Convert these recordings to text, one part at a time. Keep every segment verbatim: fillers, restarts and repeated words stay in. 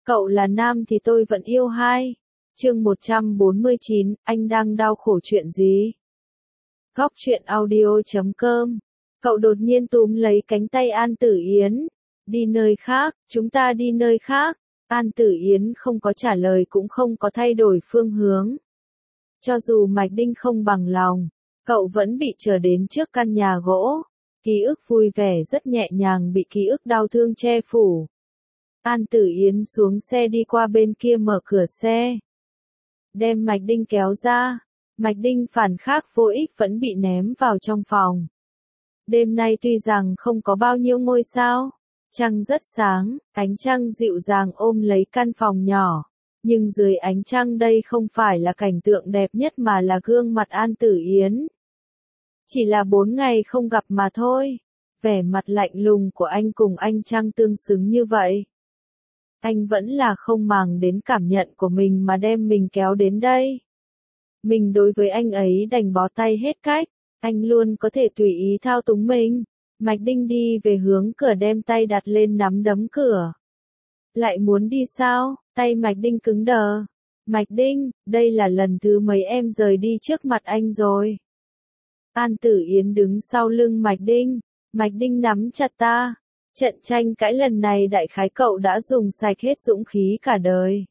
Cậu là nam thì tôi vẫn yêu hai. Chương một trăm bốn mươi chín, anh đang đau khổ chuyện gì? Góc truyện audio chấm com. Cậu đột nhiên túm lấy cánh tay An Tử Yến. Đi nơi khác, chúng ta đi nơi khác. An Tử Yến không có trả lời cũng không có thay đổi phương hướng. Cho dù Mạch Đinh không bằng lòng, cậu vẫn bị chờ đến trước căn nhà gỗ. Ký ức vui vẻ rất nhẹ nhàng bị ký ức đau thương che phủ. An Tử Yến xuống xe đi qua bên kia mở cửa xe. Đem Mạch Đinh kéo ra. Mạch Đinh phản kháng vô ích vẫn bị ném vào trong phòng. Đêm nay tuy rằng không có bao nhiêu ngôi sao, trăng rất sáng, ánh trăng dịu dàng ôm lấy căn phòng nhỏ. Nhưng dưới ánh trăng đây không phải là cảnh tượng đẹp nhất mà là gương mặt An Tử Yến. Chỉ là bốn ngày không gặp mà thôi. Vẻ mặt lạnh lùng của anh cùng ánh trăng tương xứng như vậy. Anh vẫn là không màng đến cảm nhận của mình mà đem mình kéo đến đây. Mình đối với anh ấy đành bó tay hết cách. Anh luôn có thể tùy ý thao túng mình. Mạch Đinh đi về hướng cửa đem tay đặt lên nắm đấm cửa. Lại muốn đi sao? Tay Mạch Đinh cứng đờ. Mạch Đinh, đây là lần thứ mấy em rời đi trước mặt anh rồi. An Tử Yến đứng sau lưng Mạch Đinh. Mạch Đinh nắm chặt ta. Trận tranh cãi lần này đại khái cậu đã dùng sạch hết dũng khí cả đời.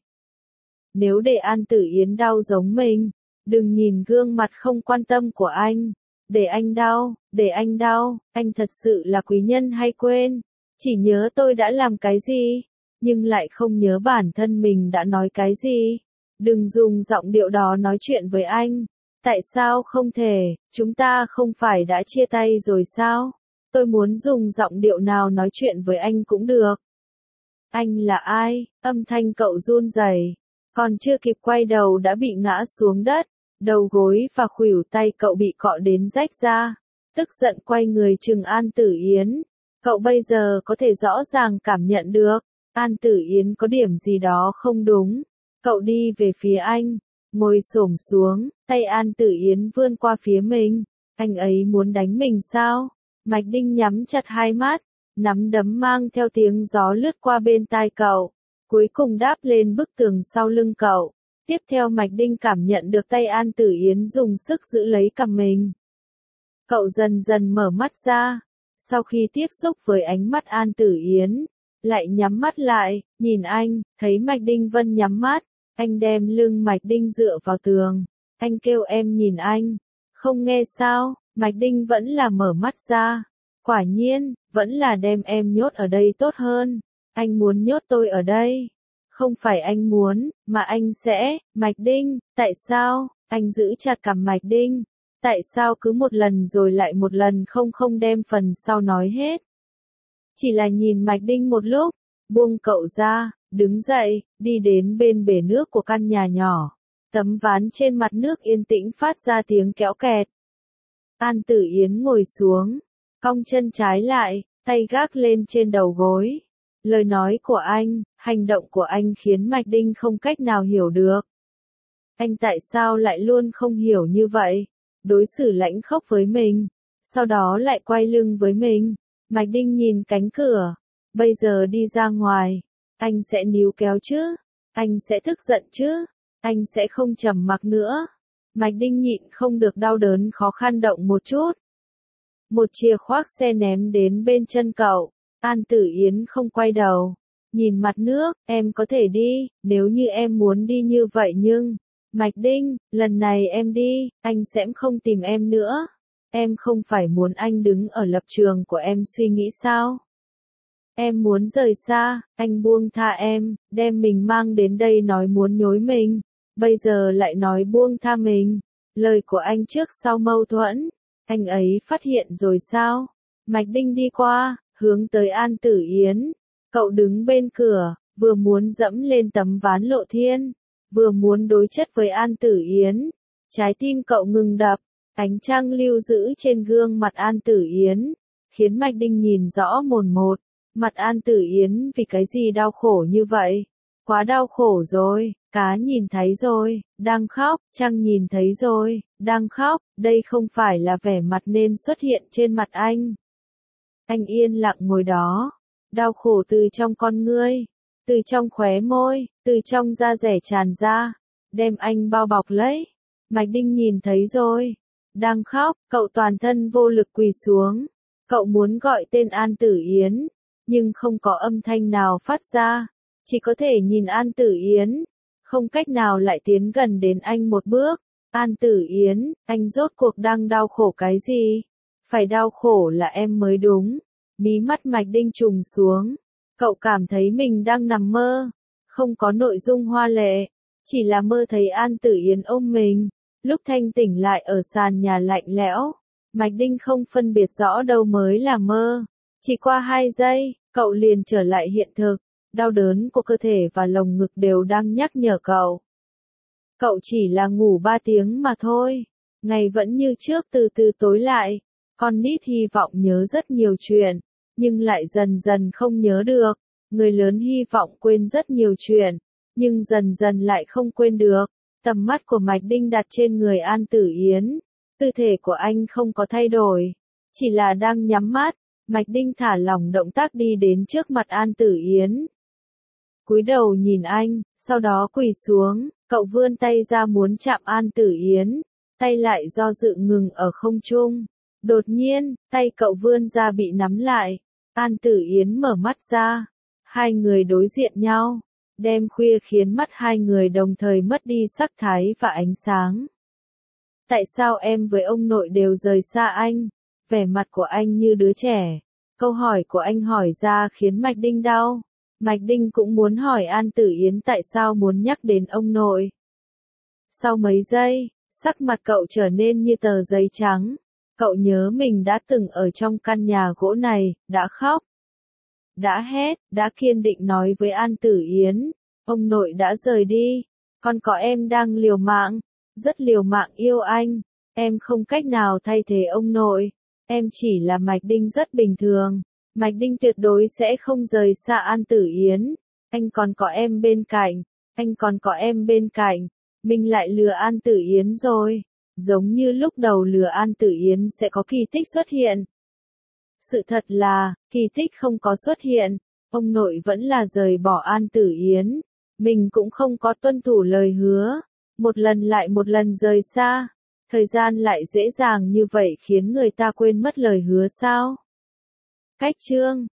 Nếu để An Tử Yến đau giống mình, đừng nhìn gương mặt không quan tâm của anh. Để anh đau, để anh đau, anh thật sự là quý nhân hay quên? Chỉ nhớ tôi đã làm cái gì, nhưng lại không nhớ bản thân mình đã nói cái gì. Đừng dùng giọng điệu đó nói chuyện với anh. Tại sao không thể, chúng ta không phải đã chia tay rồi sao? Tôi muốn dùng giọng điệu nào nói chuyện với anh cũng được. Anh là ai? Âm thanh cậu run rẩy, còn chưa kịp quay đầu đã bị ngã xuống đất. Đầu gối và khuỷu tay cậu bị cọ đến rách ra. Tức giận quay người trừng An Tử Yến. Cậu bây giờ có thể rõ ràng cảm nhận được. An Tử Yến có điểm gì đó không đúng. Cậu đi về phía anh. Ngồi xổm xuống. Tay An Tử Yến vươn qua phía mình. Anh ấy muốn đánh mình sao? Mạch Đinh nhắm chặt hai mắt. Nắm đấm mang theo tiếng gió lướt qua bên tai cậu. Cuối cùng đáp lên bức tường sau lưng cậu. Tiếp theo Mạch Đinh cảm nhận được tay An Tử Yến dùng sức giữ lấy cằm mình. Cậu dần dần mở mắt ra. Sau khi tiếp xúc với ánh mắt An Tử Yến, lại nhắm mắt lại, nhìn anh, thấy Mạch Đinh vẫn nhắm mắt. Anh đem lưng Mạch Đinh dựa vào tường. Anh kêu em nhìn anh. Không nghe sao, Mạch Đinh vẫn là mở mắt ra. Quả nhiên, vẫn là đem em nhốt ở đây tốt hơn. Anh muốn nhốt tôi ở đây. Không phải anh muốn, mà anh sẽ, Mạch Đinh, tại sao? Anh giữ chặt cằm Mạch Đinh. Tại sao cứ một lần rồi lại một lần không không đem phần sau nói hết? Chỉ là nhìn Mạch Đinh một lúc, buông cậu ra, đứng dậy, đi đến bên bể nước của căn nhà nhỏ. Tấm ván trên mặt nước yên tĩnh phát ra tiếng kéo kẹt. An Tử Yến ngồi xuống, cong chân trái lại, tay gác lên trên đầu gối. Lời nói của anh, hành động của anh khiến Mạch Đinh không cách nào hiểu được. Anh tại sao lại luôn không hiểu như vậy? Đối xử lãnh khốc với mình, sau đó lại quay lưng với mình. Mạch Đinh nhìn cánh cửa. Bây giờ đi ra ngoài, anh sẽ níu kéo chứ? Anh sẽ tức giận chứ? Anh sẽ không trầm mặc nữa. Mạch Đinh nhịn không được đau đớn khó khăn động một chút. Một chìa khoác xe ném đến bên chân cậu. An Tử Yến không quay đầu. Nhìn mặt nước, em có thể đi, nếu như em muốn đi như vậy nhưng... Mạch Đinh, lần này em đi, anh sẽ không tìm em nữa. Em không phải muốn anh đứng ở lập trường của em suy nghĩ sao? Em muốn rời xa, anh buông tha em, đem mình mang đến đây nói muốn nhối mình. Bây giờ lại nói buông tha mình. Lời của anh trước sau mâu thuẫn. Anh ấy phát hiện rồi sao? Mạch Đinh đi qua, hướng tới An Tử Yến. Cậu đứng bên cửa, vừa muốn dẫm lên tấm ván lộ thiên, vừa muốn đối chất với An Tử Yến. Trái tim cậu ngừng đập, ánh trăng lưu giữ trên gương mặt An Tử Yến, khiến Mạch Đinh nhìn rõ mồn một. Mặt An Tử Yến vì cái gì đau khổ như vậy? Quá đau khổ rồi, cá nhìn thấy rồi, đang khóc, trăng nhìn thấy rồi, đang khóc, đây không phải là vẻ mặt nên xuất hiện trên mặt anh. Anh yên lặng ngồi đó, đau khổ từ trong con ngươi. từ trong khóe môi, từ trong da rẻ tràn ra, đem anh bao bọc lấy. Mạch Đinh nhìn thấy rồi, đang khóc, cậu toàn thân vô lực quỳ xuống. Cậu muốn gọi tên An Tử Yến, nhưng không có âm thanh nào phát ra, chỉ có thể nhìn An Tử Yến, không cách nào lại tiến gần đến anh một bước. An Tử Yến, anh rốt cuộc đang đau khổ cái gì? Phải đau khổ là em mới đúng. Mí mắt Mạch Đinh trùng xuống, cậu cảm thấy mình đang nằm mơ, không có nội dung hoa lệ, chỉ là mơ thấy An Tử Yến ôm mình. Lúc thanh tỉnh lại ở sàn nhà lạnh lẽo, Mạch Đinh không phân biệt rõ đâu mới là mơ. Chỉ qua hai giây, cậu liền trở lại hiện thực, đau đớn của cơ thể và lồng ngực đều đang nhắc nhở cậu. Cậu chỉ là ngủ ba tiếng mà thôi, ngày vẫn như trước từ từ tối lại, con nít hy vọng nhớ rất nhiều chuyện, nhưng lại dần dần không nhớ được, người lớn hy vọng quên rất nhiều chuyện, nhưng dần dần lại không quên được. Tầm mắt của Mạch Đinh đặt trên người An Tử Yến, tư thể của anh không có thay đổi, chỉ là đang nhắm mắt. Mạch Đinh thả lỏng động tác đi đến trước mặt An Tử Yến, cúi đầu nhìn anh, sau đó quỳ xuống, cậu vươn tay ra muốn chạm An Tử Yến, tay lại do dự ngừng ở không trung. Đột nhiên, tay cậu vươn ra bị nắm lại, An Tử Yến mở mắt ra, hai người đối diện nhau. Đêm khuya khiến mắt hai người đồng thời mất đi sắc thái và ánh sáng. Tại sao em với ông nội đều rời xa anh? Vẻ mặt của anh như đứa trẻ. Câu hỏi của anh hỏi ra khiến Mạch Đinh đau. Mạch Đinh cũng muốn hỏi An Tử Yến tại sao muốn nhắc đến ông nội. Sau mấy giây, sắc mặt cậu trở nên như tờ giấy trắng. Cậu nhớ mình đã từng ở trong căn nhà gỗ này, đã khóc, đã hét, đã kiên định nói với An Tử Yến, ông nội đã rời đi, còn có em đang liều mạng, rất liều mạng yêu anh, em không cách nào thay thế ông nội, em chỉ là Mạch Đinh rất bình thường, Mạch Đinh tuyệt đối sẽ không rời xa An Tử Yến, anh còn có em bên cạnh, anh còn có em bên cạnh, mình lại lừa An Tử Yến rồi, giống như lúc đầu lừa An Tử Yến sẽ có kỳ tích xuất hiện. Sự thật là, kỳ tích không có xuất hiện, ông nội vẫn là rời bỏ An Tử Yến, mình cũng không có tuân thủ lời hứa, một lần lại một lần rời xa, thời gian lại dễ dàng như vậy khiến người ta quên mất lời hứa sao? Cách chương